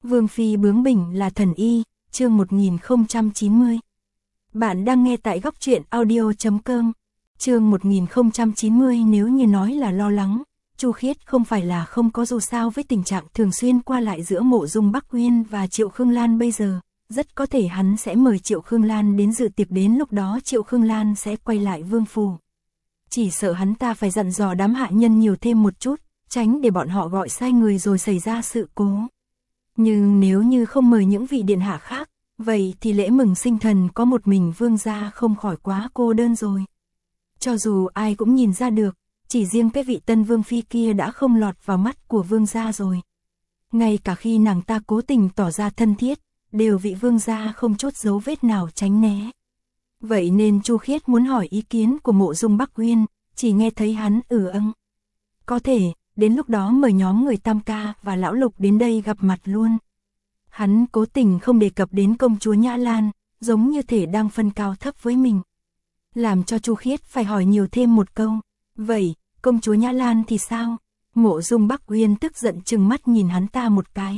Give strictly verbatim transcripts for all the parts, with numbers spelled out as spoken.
Vương phi bướng bỉnh là thần y, chương một nghìn không trăm chín mươi. Bạn đang nghe tại góc truyện audio chấm com. Chương một nghìn không trăm chín mươi. Nếu như nói là lo lắng, Chu Khiết không phải là không có, dù sao với tình trạng thường xuyên qua lại giữa Mộ Dung Bắc Uyên và Triệu Khương Lan bây giờ, rất có thể hắn sẽ mời Triệu Khương Lan đến dự tiệc, đến lúc đó Triệu Khương Lan sẽ quay lại vương phủ. Chỉ sợ hắn ta phải dặn dò đám hạ nhân nhiều thêm một chút, tránh để bọn họ gọi sai người rồi xảy ra sự cố. Nhưng nếu như không mời những vị điện hạ khác, vậy thì lễ mừng sinh thần có một mình vương gia không khỏi quá cô đơn rồi. Cho dù ai cũng nhìn ra được, chỉ riêng cái vị tân vương phi kia đã không lọt vào mắt của vương gia rồi. Ngay cả khi nàng ta cố tình tỏ ra thân thiết, đều vị vương gia không chốt dấu vết nào tránh né. Vậy nên Chu Khiết muốn hỏi ý kiến của Mộ Dung Bắc Uyên, chỉ nghe thấy hắn ừ âng. Có thể, đến lúc đó mời nhóm người Tam Ca và Lão Lục đến đây gặp mặt luôn. Hắn cố tình không đề cập đến công chúa Nhã Lan, giống như thể đang phân cao thấp với mình. Làm cho Chu Khiết phải hỏi nhiều thêm một câu. Vậy, công chúa Nhã Lan thì sao? Mộ Dung Bắc Uyên tức giận trừng mắt nhìn hắn ta một cái.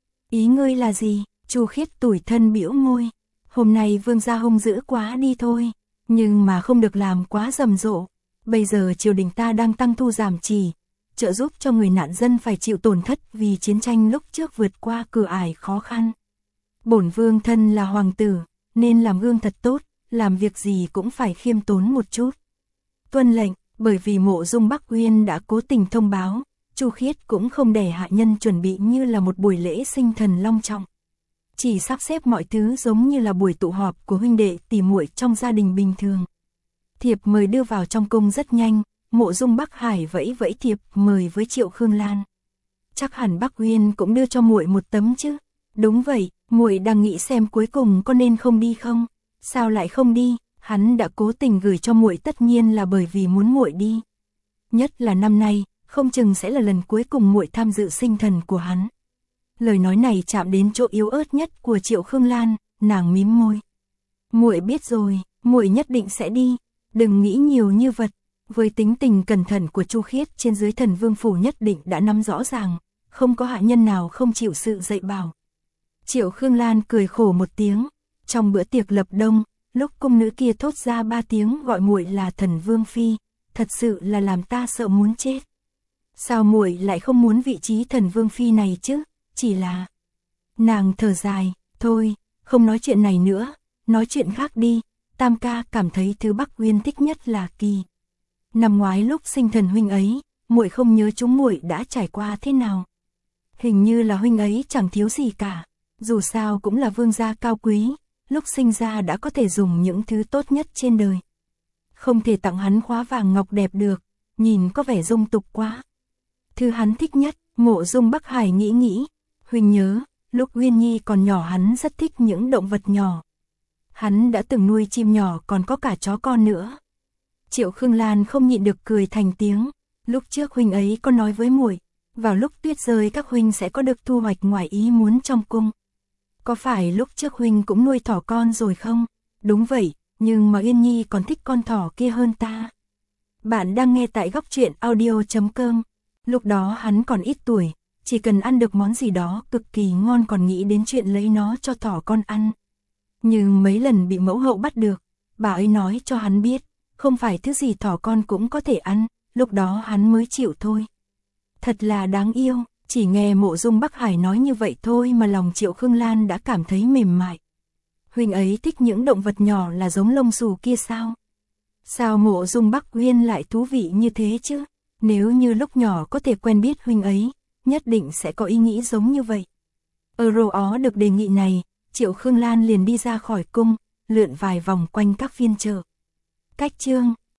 Ý ngươi là gì? Chu Khiết tủi thân bĩu môi. Hôm nay vương gia hung dữ quá đi thôi, nhưng mà không được làm quá rầm rộ. Bây giờ triều đình ta đang tăng thu giảm chỉ, trợ giúp cho người nạn dân phải chịu tổn thất vì chiến tranh lúc trước vượt qua cửa ải khó khăn. Bổn vương thân là hoàng tử, nên làm gương thật tốt, làm việc gì cũng phải khiêm tốn một chút. Tuân lệnh. Bởi vì Mộ Dung Bắc Uyên đã cố tình thông báo, Chu Khiết cũng không để hạ nhân chuẩn bị như là một buổi lễ sinh thần long trọng. Chỉ sắp xếp mọi thứ giống như là buổi tụ họp của huynh đệ tỉ muội trong gia đình bình thường. Thiệp mời đưa vào trong cung rất nhanh, Mộ Dung Bắc Hải vẫy vẫy thiệp mời với Triệu Khương Lan. Chắc hẳn Bắc Uyên cũng đưa cho muội một tấm chứ? Đúng vậy, muội đang nghĩ xem cuối cùng có nên không đi không? Sao lại không đi? Hắn đã cố tình gửi cho muội tất nhiên là bởi vì muốn muội đi. Nhất là năm nay, không chừng sẽ là lần cuối cùng muội tham dự sinh thần của hắn. Lời nói này chạm đến chỗ yếu ớt nhất của Triệu Khương Lan, nàng mím môi. Muội biết rồi, muội nhất định sẽ đi, đừng nghĩ nhiều như vật. Với tính tình cẩn thận của Chu Khiết, trên dưới Thần Vương phủ nhất định đã nắm rõ ràng, không có hạ nhân nào không chịu sự dạy bảo. Triệu Khương Lan cười khổ một tiếng, trong bữa tiệc lập đông, lúc cung nữ kia thốt ra ba tiếng gọi muội là Thần Vương phi, thật sự là làm ta sợ muốn chết. Sao muội lại không muốn vị trí Thần Vương phi này chứ? Chỉ là... Nàng thở dài, thôi, không nói chuyện này nữa, nói chuyện khác đi. Tam Ca cảm thấy thứ Bắc Uyên thích nhất là Kỳ. Năm ngoái lúc sinh thần huynh ấy, muội không nhớ chúng muội đã trải qua thế nào. Hình như là huynh ấy chẳng thiếu gì cả, dù sao cũng là vương gia cao quý, lúc sinh ra đã có thể dùng những thứ tốt nhất trên đời. Không thể tặng hắn khóa vàng ngọc đẹp được, nhìn có vẻ dung tục quá. Thứ hắn thích nhất, Mộ Dung Bắc Hải nghĩ nghĩ, huynh nhớ, lúc Uyên Nhi còn nhỏ hắn rất thích những động vật nhỏ. Hắn đã từng nuôi chim nhỏ, còn có cả chó con nữa. Triệu Khương Lan không nhịn được cười thành tiếng, lúc trước huynh ấy có nói với muội, vào lúc tuyết rơi các huynh sẽ có được thu hoạch ngoài ý muốn trong cung. Có phải lúc trước huynh cũng nuôi thỏ con rồi không? Đúng vậy, nhưng mà Uyên Nhi còn thích con thỏ kia hơn ta. Bạn đang nghe tại góc truyện audio chấm com. Lúc đó hắn còn ít tuổi, chỉ cần ăn được món gì đó cực kỳ ngon còn nghĩ đến chuyện lấy nó cho thỏ con ăn. Nhưng mấy lần bị mẫu hậu bắt được, bà ấy nói cho hắn biết, không phải thứ gì thỏ con cũng có thể ăn, lúc đó hắn mới chịu thôi. Thật là đáng yêu, chỉ nghe Mộ Dung Bắc Hải nói như vậy thôi mà lòng Triệu Khương Lan đã cảm thấy mềm mại. Huynh ấy thích những động vật nhỏ là giống lông xù kia sao? Sao Mộ Dung Bắc Uyên lại thú vị như thế chứ? Nếu như lúc nhỏ có thể quen biết huynh ấy, nhất định sẽ có ý nghĩ giống như vậy. Ở rô ó được đề nghị này, Triệu Khương Lan liền đi ra khỏi cung, lượn vài vòng quanh các phiên chợ. Cách chương